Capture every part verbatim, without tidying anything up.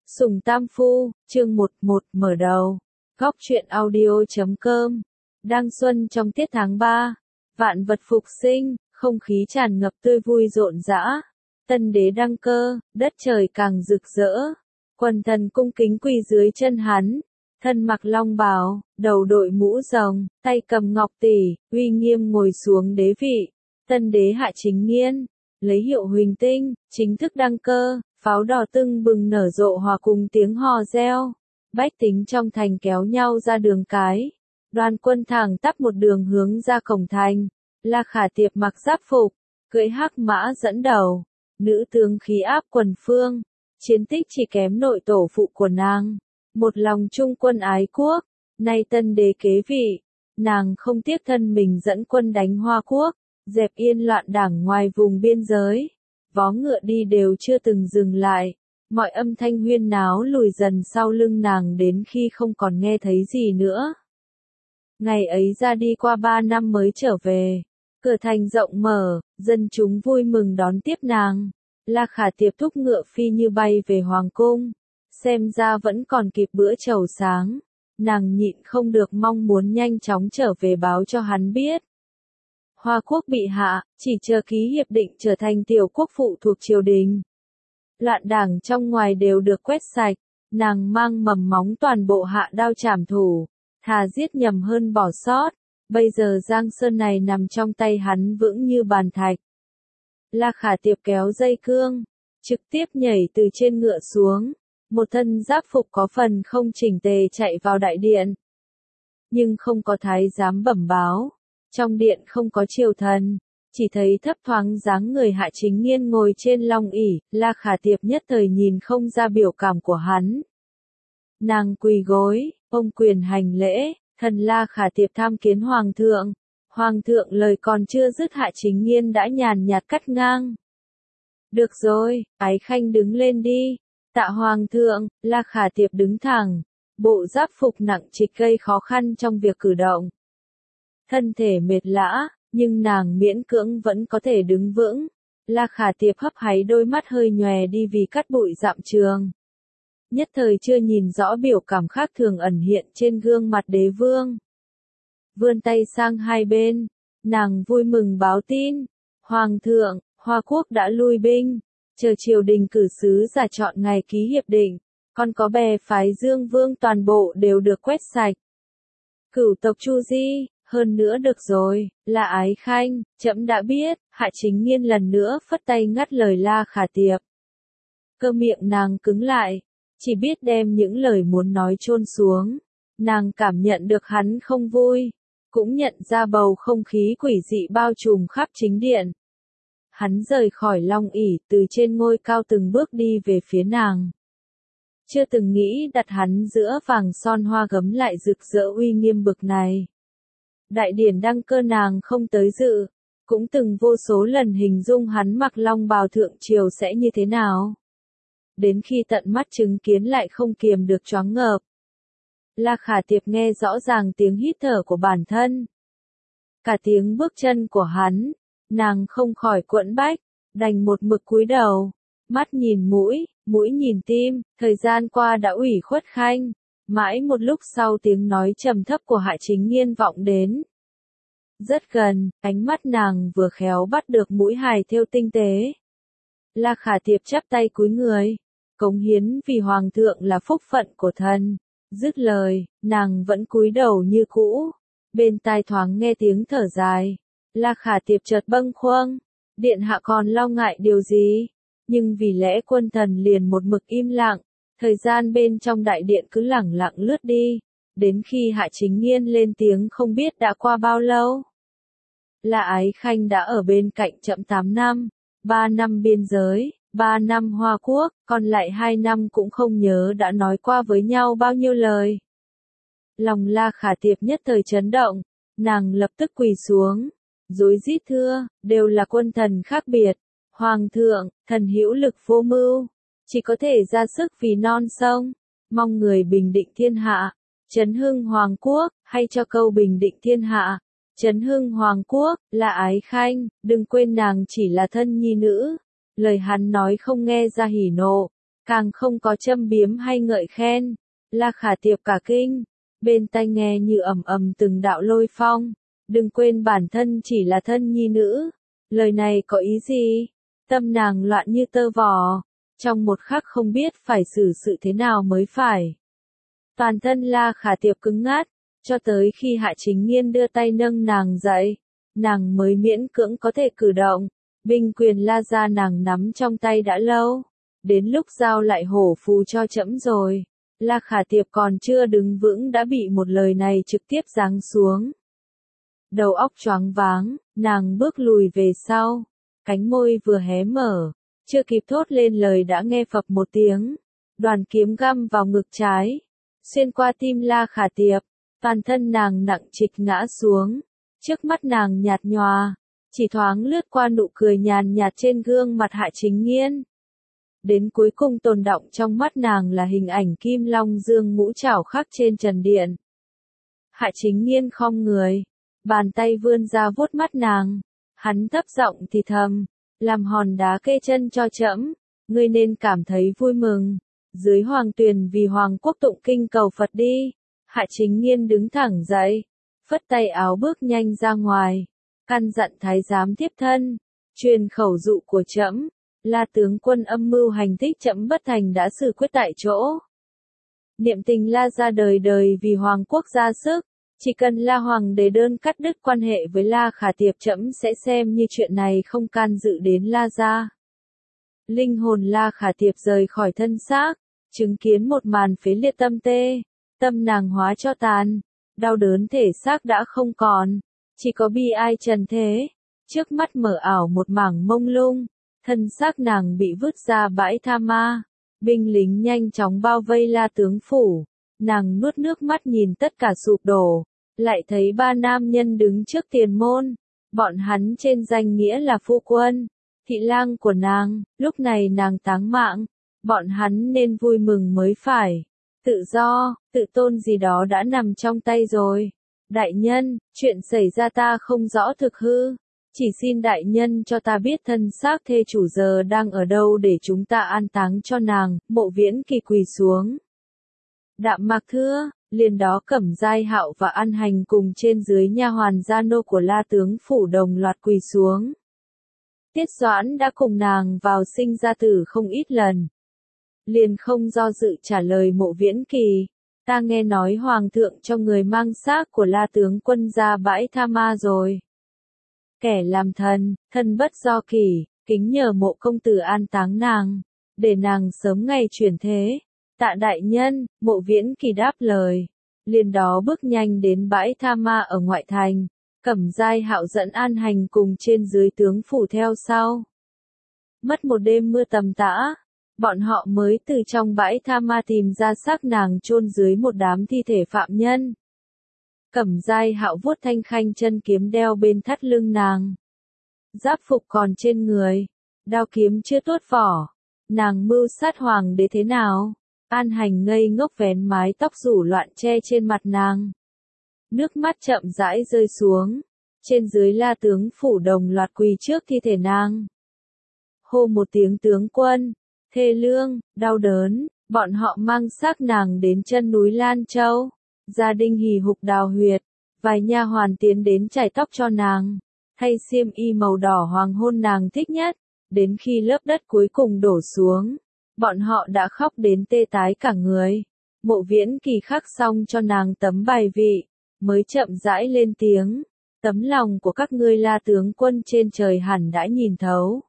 Sùng Tam Phu, chương một một mở đầu. Góc truyện audio chấm com. Đang xuân trong tiết tháng ba. Vạn vật phục sinh, không khí tràn ngập tươi vui rộn rã. Tân đế đăng cơ, đất trời càng rực rỡ. Quần thần cung kính quỳ dưới chân hắn. Thân mặc long bào, đầu đội mũ rồng, tay cầm ngọc tỷ, uy nghiêm ngồi xuống đế vị. Tân đế Hạ Chính Nghiên, lấy hiệu Huỳnh Tinh, chính thức đăng cơ. Pháo đỏ tưng bừng nở rộ hòa cùng tiếng hò reo. Bách tính trong thành kéo nhau ra đường cái. Đoàn quân thẳng tắp một đường hướng ra cổng thành. La Khả Tiệp mặc giáp phục, cưỡi hắc mã dẫn đầu. Nữ tướng khí áp quần phương. Chiến tích chỉ kém nội tổ phụ của nàng. Một lòng trung quân ái quốc. Nay tân đế kế vị. Nàng không tiếc thân mình dẫn quân đánh Hoa Quốc. Dẹp yên loạn đảng ngoài vùng biên giới. Vó ngựa đi đều chưa từng dừng lại, mọi âm thanh huyên náo lùi dần sau lưng nàng đến khi không còn nghe thấy gì nữa. Ngày ấy ra đi qua ba năm mới trở về, cửa thành rộng mở, dân chúng vui mừng đón tiếp nàng. La Khả Tiệp thúc ngựa phi như bay về hoàng cung, xem ra vẫn còn kịp bữa trầu sáng, nàng nhịn không được mong muốn nhanh chóng trở về báo cho hắn biết. Hoa Quốc bị hạ, chỉ chờ ký hiệp định trở thành tiểu quốc phụ thuộc triều đình. Loạn đảng trong ngoài đều được quét sạch, nàng mang mầm móng toàn bộ hạ đao trảm thủ, thà giết nhầm hơn bỏ sót, bây giờ Giang Sơn này nằm trong tay hắn vững như bàn thạch. La Khả Tiệp kéo dây cương, trực tiếp nhảy từ trên ngựa xuống, một thân giáp phục có phần không chỉnh tề chạy vào đại điện. Nhưng không có thái giám bẩm báo. Trong điện không có triều thần, chỉ thấy thấp thoáng dáng người Hạ Chính Nghiên ngồi trên long ỷ, La Khả Tiệp nhất thời nhìn không ra biểu cảm của hắn. Nàng quỳ gối, ôm quyền hành lễ, thần La Khả Tiệp tham kiến hoàng thượng. Hoàng thượng lời còn chưa dứt Hạ Chính Nghiên đã nhàn nhạt cắt ngang. Được rồi, Ái Khanh đứng lên đi. Tạ hoàng thượng. La Khả Tiệp đứng thẳng, bộ giáp phục nặng trịch gây khó khăn trong việc cử động. Thân thể mệt lã, nhưng nàng miễn cưỡng vẫn có thể đứng vững. La Khả Tiệp hấp háy đôi mắt hơi nhòe đi vì cắt bụi dặm trường. Nhất thời chưa nhìn rõ biểu cảm khác thường ẩn hiện trên gương mặt đế vương. Vươn tay sang hai bên, nàng vui mừng báo tin. Hoàng thượng, Hoa Quốc đã lui binh, chờ triều đình cử sứ giả chọn ngày ký hiệp định, còn có bè phái Dương Vương toàn bộ đều được quét sạch. Cửu tộc Chu Di. Hơn nữa được rồi, là Ái Khanh, trẫm đã biết. Hạ Chính Nghiên lần nữa phất tay ngắt lời La Khả Tiệp. Cơ miệng nàng cứng lại, chỉ biết đem những lời muốn nói chôn xuống. Nàng cảm nhận được hắn không vui, cũng nhận ra bầu không khí quỷ dị bao trùm khắp chính điện. Hắn rời khỏi long ỷ, từ trên ngôi cao từng bước đi về phía nàng. Chưa từng nghĩ đặt hắn giữa vàng son hoa gấm lại rực rỡ uy nghiêm bực này. Đại điển đăng cơ nàng không tới dự, cũng từng vô số lần hình dung hắn mặc long bào thượng triều sẽ như thế nào. Đến khi tận mắt chứng kiến lại không kiềm được choáng ngợp. La Khả Tiệp nghe rõ ràng tiếng hít thở của bản thân. Cả tiếng bước chân của hắn, nàng không khỏi quẫn bách, đành một mực cúi đầu, mắt nhìn mũi, mũi nhìn tim, thời gian qua đã ủy khuất khanh. Mãi một lúc sau tiếng nói trầm thấp của Hạ Chính Nghiên vọng đến. Rất gần, ánh mắt nàng vừa khéo bắt được mũi hài thêu tinh tế. La Khả Tiệp chắp tay cúi người, cống hiến vì hoàng thượng là phúc phận của thần. Dứt lời, nàng vẫn cúi đầu như cũ. Bên tai thoáng nghe tiếng thở dài. La Khả Tiệp chợt bâng khuâng, điện hạ còn lo ngại điều gì? Nhưng vì lẽ quân thần liền một mực im lặng. Thời gian bên trong đại điện cứ lẳng lặng lướt đi, đến khi Hạ Chính Nghiên lên tiếng không biết đã qua bao lâu. La Ái Khanh đã ở bên cạnh trẫm tám năm, ba năm biên giới, ba năm Hoa Quốc, còn lại hai năm cũng không nhớ đã nói qua với nhau bao nhiêu lời. Lòng La Khả Tiệp nhất thời chấn động, nàng lập tức quỳ xuống, rối rít thưa, đều là quân thần khác biệt. Hoàng thượng, thần hữu lực vô mưu. Chỉ có thể ra sức vì non sông, mong người bình định thiên hạ, chấn hưng Hoàng Quốc, hay cho câu bình định thiên hạ, chấn hưng Hoàng Quốc, là Ái Khanh, đừng quên nàng chỉ là thân nhi nữ. Lời hắn nói không nghe ra hỉ nộ, càng không có châm biếm hay ngợi khen. La Khả Tiệp cả kinh, bên tai nghe như ầm ầm từng đạo lôi phong, đừng quên bản thân chỉ là thân nhi nữ, lời này có ý gì? Tâm nàng loạn như tơ vò, trong một khắc không biết phải xử sự thế nào mới phải. Toàn thân La Khả Tiệp cứng ngắt, cho tới khi Hạ Chính Nghiên đưa tay nâng nàng dậy, nàng mới miễn cưỡng có thể cử động. Binh quyền La gia nàng nắm trong tay đã lâu, đến lúc giao lại hổ phù cho trẫm rồi. La Khả Tiệp còn chưa đứng vững đã bị một lời này trực tiếp giáng xuống. Đầu óc choáng váng, nàng bước lùi về sau, cánh môi vừa hé mở, chưa kịp thốt lên lời đã nghe phập một tiếng, đoàn kiếm găm vào ngực trái, xuyên qua tim La Khả Tiệp, toàn thân nàng nặng trịch ngã xuống, trước mắt nàng nhạt nhòa, chỉ thoáng lướt qua nụ cười nhàn nhạt trên gương mặt Hạ Chính Nghiên. Đến cuối cùng tồn đọng trong mắt nàng là hình ảnh Kim Long Dương ngũ trảo khắc trên trần điện. Hạ Chính Nghiên khom người, bàn tay vươn ra vuốt mắt nàng, hắn thấp giọng thì thầm, làm hòn đá kê chân cho trẫm, ngươi nên cảm thấy vui mừng, dưới hoàng tuyền vì hoàng quốc tụng kinh cầu Phật đi. Hạ Chính Nghiên đứng thẳng dậy, phất tay áo bước nhanh ra ngoài, căn dặn thái giám tiếp thân, truyền khẩu dụ của trẫm. La tướng quân âm mưu hành thích trẫm bất thành đã xử quyết tại chỗ. Niệm tình La gia đời đời vì hoàng quốc ra sức, chỉ cần La hoàng đế đơn cắt đứt quan hệ với La Khả Tiệp trẫm sẽ xem như chuyện này không can dự đến La gia. Linh hồn La Khả Tiệp rời khỏi thân xác, chứng kiến một màn phế liệt tâm tê, tâm nàng hóa cho tàn, đau đớn thể xác đã không còn, chỉ có bi ai trần thế, trước mắt mở ảo một mảng mông lung. Thân xác nàng bị vứt ra bãi tha ma, binh lính nhanh chóng bao vây La tướng phủ, nàng nuốt nước mắt nhìn tất cả sụp đổ, lại thấy ba nam nhân đứng trước tiền môn, bọn hắn trên danh nghĩa là phu quân, thị lang của nàng, lúc này nàng táng mạng, bọn hắn nên vui mừng mới phải, tự do, tự tôn gì đó đã nằm trong tay rồi. Đại nhân, chuyện xảy ra ta không rõ thực hư. Chỉ xin đại nhân cho ta biết thân xác thê chủ giờ đang ở đâu để chúng ta an táng cho nàng. Mộ Viễn Kỳ quỳ xuống. Đạm Mạc thưa, liền đó Cẩm Giai Hạo và An Hành cùng trên dưới nha hoàn gia nô của La tướng phủ đồng loạt quỳ xuống. Tiết Doãn đã cùng nàng vào sinh ra tử không ít lần. Liền không do dự trả lời Mộ Viễn Kỳ, ta nghe nói hoàng thượng cho người mang xác của La tướng quân ra bãi tha ma rồi. Kẻ làm thần, thân bất do kỳ, kính nhờ Mộ công tử an táng nàng, để nàng sớm ngày chuyển thế. Tạ đại nhân, Mộ Viễn Kỳ đáp lời, liền đó bước nhanh đến bãi tha ma ở ngoại thành, Cẩm Giai Hạo dẫn An Hành cùng trên dưới tướng phủ theo sau. Mất một đêm mưa tầm tã, bọn họ mới từ trong bãi tha ma tìm ra xác nàng chôn dưới một đám thi thể phạm nhân. Cẩm Giai Hạo vuốt thanh khanh chân kiếm đeo bên thắt lưng nàng. Giáp phục còn trên người, đao kiếm chưa tuốt vỏ. Nàng mưu sát hoàng đế thế nào? An Hành ngây ngốc vén mái tóc rủ loạn che trên mặt nàng. Nước mắt chậm rãi rơi xuống. Trên dưới La tướng phủ đồng loạt quỳ trước thi thể nàng. Hô một tiếng tướng quân, thê lương, đau đớn, bọn họ mang xác nàng đến chân núi Lan Châu. Gia đình hì hục đào huyệt, vài nha hoàn tiến đến chải tóc cho nàng, thay xiêm y màu đỏ hoàng hôn nàng thích nhất, đến khi lớp đất cuối cùng đổ xuống, bọn họ đã khóc đến tê tái cả người. Mộ Viễn Kỳ khắc xong cho nàng tấm bài vị, mới chậm rãi lên tiếng, tấm lòng của các ngươi La tướng quân trên trời hẳn đã nhìn thấu.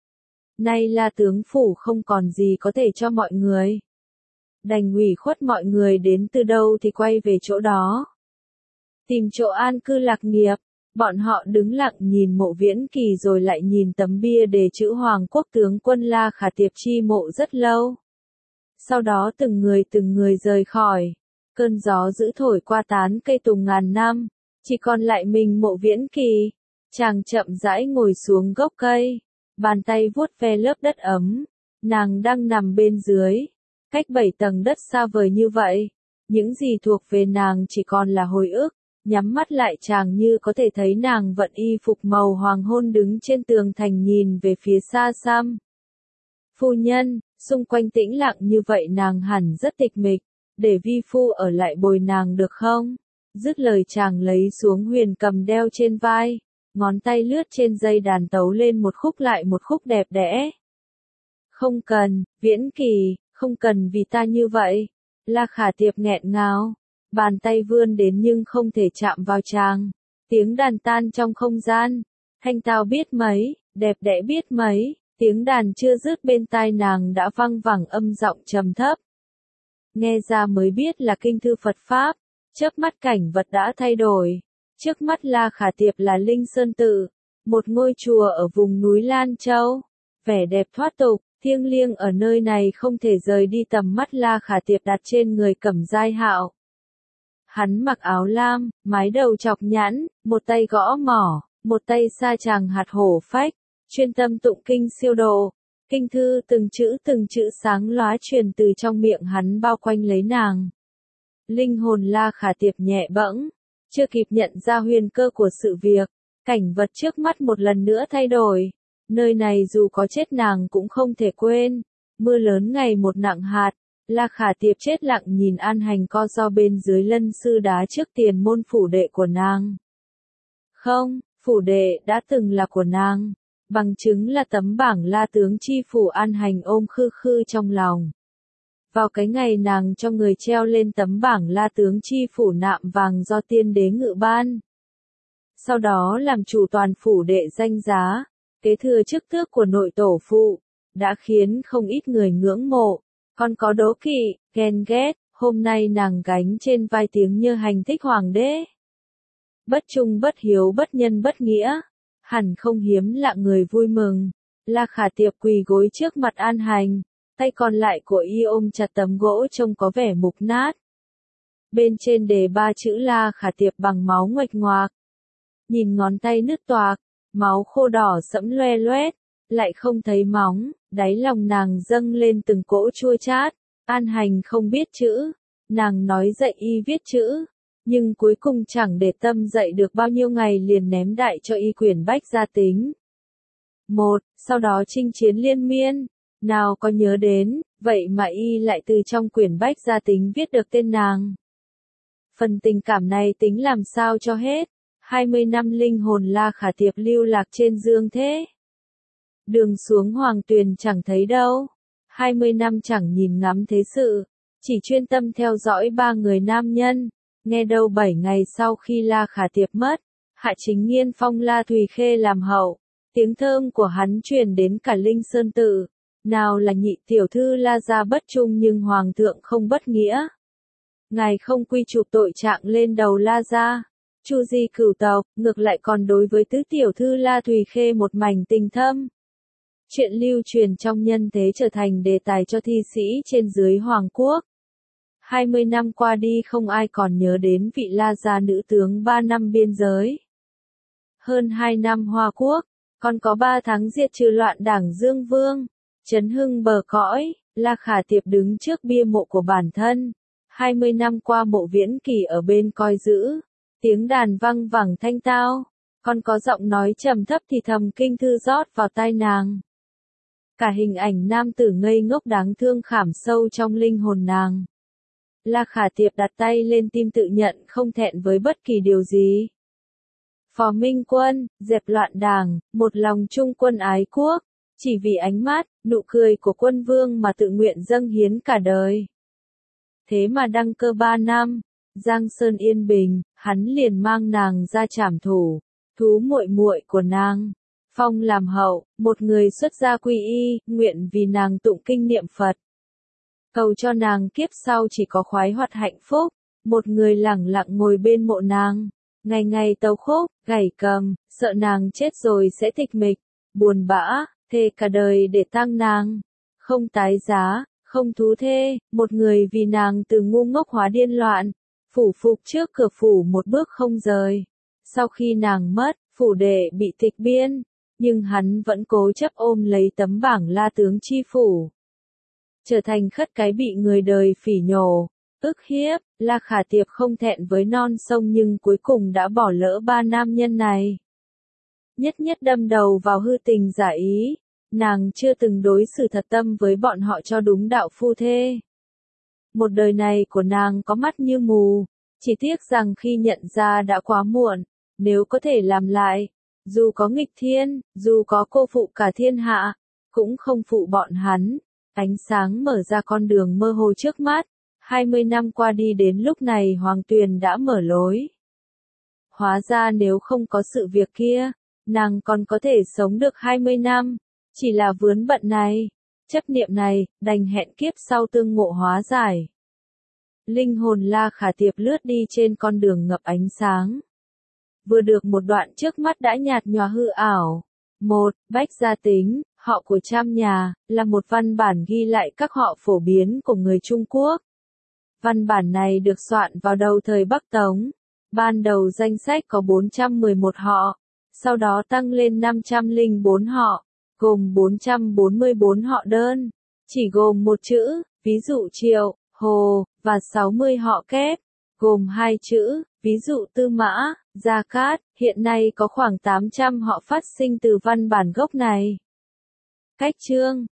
Nay La tướng phủ không còn gì có thể cho mọi người. Đành ủy khuất mọi người đến từ đâu thì quay về chỗ đó. Tìm chỗ an cư lạc nghiệp, bọn họ đứng lặng nhìn Mộ Viễn Kỳ rồi lại nhìn tấm bia đề chữ Hoàng quốc tướng quân La Khả Tiệp chi mộ rất lâu. Sau đó từng người từng người rời khỏi, cơn gió dữ thổi qua tán cây tùng ngàn năm, chỉ còn lại mình Mộ Viễn Kỳ. Chàng chậm rãi ngồi xuống gốc cây, bàn tay vuốt ve lớp đất ấm, nàng đang nằm bên dưới. Cách bảy tầng đất xa vời như vậy, những gì thuộc về nàng chỉ còn là hồi ức, nhắm mắt lại chàng như có thể thấy nàng vận y phục màu hoàng hôn đứng trên tường thành nhìn về phía xa xăm. Phu nhân, xung quanh tĩnh lặng như vậy nàng hẳn rất tịch mịch, để vi phu ở lại bồi nàng được không? Dứt lời chàng lấy xuống huyền cầm đeo trên vai, ngón tay lướt trên dây đàn tấu lên một khúc lại một khúc đẹp đẽ. Không cần, Viễn Kỳ, không cần vì ta như vậy. La Khả Tiệp nghẹn ngào, bàn tay vươn đến nhưng không thể chạm vào chàng. Tiếng đàn tan trong không gian, thanh tao biết mấy, đẹp đẽ biết mấy, tiếng đàn chưa dứt bên tai nàng đã văng vẳng âm giọng trầm thấp. Nghe ra mới biết là kinh thư Phật Pháp, chớp mắt cảnh vật đã thay đổi. Trước mắt La Khả Tiệp là Linh Sơn Tự, một ngôi chùa ở vùng núi Lan Châu. Vẻ đẹp thoát tục, thiêng liêng ở nơi này không thể rời đi tầm mắt La Khả Tiệp đặt trên người Cẩm Giai Hạo. Hắn mặc áo lam, mái đầu chọc nhãn, một tay gõ mỏ, một tay sa tràng hạt hổ phách, chuyên tâm tụng kinh siêu độ. Kinh thư từng chữ từng chữ sáng lóa truyền từ trong miệng hắn bao quanh lấy nàng. Linh hồn La Khả Tiệp nhẹ bẫng, chưa kịp nhận ra huyền cơ của sự việc, cảnh vật trước mắt một lần nữa thay đổi. Nơi này dù có chết nàng cũng không thể quên. Mưa lớn ngày một nặng hạt, La Khả Tiệp chết lặng nhìn An Hành co ro bên dưới lân sư đá trước tiền môn phủ đệ của nàng. Không, phủ đệ đã từng là của nàng, bằng chứng là tấm bảng La Tướng Chi Phủ An Hành ôm khư khư trong lòng. Vào cái ngày nàng cho người treo lên tấm bảng La Tướng Chi Phủ nạm vàng do tiên đế ngự ban. Sau đó làm chủ toàn phủ đệ danh giá, kế thừa chức tước của nội tổ phụ, đã khiến không ít người ngưỡng mộ, còn có đố kỵ, ghen ghét. Hôm nay nàng gánh trên vai tiếng Nhơ Hành thích hoàng đế. Bất trung bất hiếu bất nhân bất nghĩa, hẳn không hiếm lạ người vui mừng. La Khả Tiệp quỳ gối trước mặt An Hành, tay còn lại của y ôm chặt tấm gỗ trông có vẻ mục nát. Bên trên đề ba chữ La Khả Tiệp bằng máu nguệch ngoạc. Nhìn ngón tay nứt toạc, máu khô đỏ sẫm loe loét, lại không thấy móng, đáy lòng nàng dâng lên từng cỗ chua chát. An Hành không biết chữ, nàng nói dạy y viết chữ, nhưng cuối cùng chẳng để tâm dạy được bao nhiêu ngày liền ném đại cho y quyển bách gia tính. Một, sau đó chinh chiến liên miên, nào có nhớ đến, vậy mà y lại từ trong quyển bách gia tính viết được tên nàng. Phần tình cảm này tính làm sao cho hết, hai mươi năm linh hồn La Khả Tiệp lưu lạc trên dương thế. Đường xuống hoàng tuyền chẳng thấy đâu, hai mươi năm chẳng nhìn ngắm thế sự, chỉ chuyên tâm theo dõi ba người nam nhân. Nghe đâu bảy ngày sau khi La Khả Tiệp mất, Hạ Chính Nghiên phong La Thùy Khê làm hậu, tiếng thơm của hắn truyền đến cả Linh Sơn Tự. Nào là nhị tiểu thư La gia bất trung nhưng hoàng thượng không bất nghĩa. Ngài không quy chụp tội trạng lên đầu La gia, chu di cửu tộc, ngược lại còn đối với tứ tiểu thư La Thùy Khê một mảnh tình thâm. Chuyện lưu truyền trong nhân thế trở thành đề tài cho thi sĩ trên dưới hoàng quốc. hai mươi năm qua đi không ai còn nhớ đến vị La gia nữ tướng ba năm biên giới. Hơn hai năm Hoa Quốc, còn có ba tháng diệt trừ loạn đảng Dương Vương, chấn hưng bờ cõi. La Khả Tiệp đứng trước bia mộ của bản thân. hai mươi năm qua Mộ Viễn Kỳ ở bên coi giữ, tiếng đàn văng vẳng thanh tao, còn có giọng nói trầm thấp thì thầm kinh thư rót vào tai nàng. Cả hình ảnh nam tử ngây ngốc đáng thương khảm sâu trong linh hồn nàng. La Khả Tiệp đặt tay lên tim tự nhận không thẹn với bất kỳ điều gì. Phò Minh Quân, dẹp loạn đảng, một lòng chung quân ái quốc, chỉ vì ánh mắt, nụ cười của quân vương mà tự nguyện dâng hiến cả đời. Thế mà đăng cơ ba năm, Giang Sơn yên bình, hắn liền mang nàng ra trảm thủ, thú muội muội của nàng, phong làm hậu, một người xuất gia quy y, nguyện vì nàng tụng kinh niệm Phật. Cầu cho nàng kiếp sau chỉ có khoái hoạt hạnh phúc, một người lẳng lặng ngồi bên mộ nàng, ngày ngày tấu khúc, gảy cầm, sợ nàng chết rồi sẽ tịch mịch, buồn bã, thề cả đời để tang nàng, không tái giá, không thú thê, một người vì nàng từ ngu ngốc hóa điên loạn, phủ phục trước cửa phủ một bước không rời. Sau khi nàng mất, phủ đệ bị tịch biên, nhưng hắn vẫn cố chấp ôm lấy tấm bảng La Tướng Chi Phủ. Trở thành khất cái bị người đời phỉ nhổ, ức hiếp. La Khả Tiệp không thẹn với non sông nhưng cuối cùng đã bỏ lỡ ba nam nhân này. Nhất nhất đâm đầu vào hư tình giả ý, nàng chưa từng đối xử thật tâm với bọn họ cho đúng đạo phu thê. Một đời này của nàng có mắt như mù, chỉ tiếc rằng khi nhận ra đã quá muộn, nếu có thể làm lại, dù có nghịch thiên, dù có cô phụ cả thiên hạ, cũng không phụ bọn hắn. Ánh sáng mở ra con đường mơ hồ trước mắt, hai mươi năm qua đi đến lúc này Hoàng Tuyền đã mở lối. Hóa ra nếu không có sự việc kia, nàng còn có thể sống được hai mươi năm, chỉ là vướng bận này, chấp niệm này, đành hẹn kiếp sau tương ngộ hóa giải. Linh hồn La Khả Tiệp lướt đi trên con đường ngập ánh sáng. Vừa được một đoạn trước mắt đã nhạt nhòa hư ảo. Một, Bách Gia Tính, họ của Trăm Nhà, là một văn bản ghi lại các họ phổ biến của người Trung Quốc. Văn bản này được soạn vào đầu thời Bắc Tống. Ban đầu danh sách có bốn trăm mười một họ, sau đó tăng lên năm trăm lẻ bốn họ, gồm bốn trăm bốn mươi bốn họ đơn, chỉ gồm một chữ, ví dụ Triệu, Hồ, và sáu mươi họ kép, gồm hai chữ, ví dụ Tư Mã, Gia Cát. Hiện nay có khoảng tám trăm họ phát sinh từ văn bản gốc này. Cách chương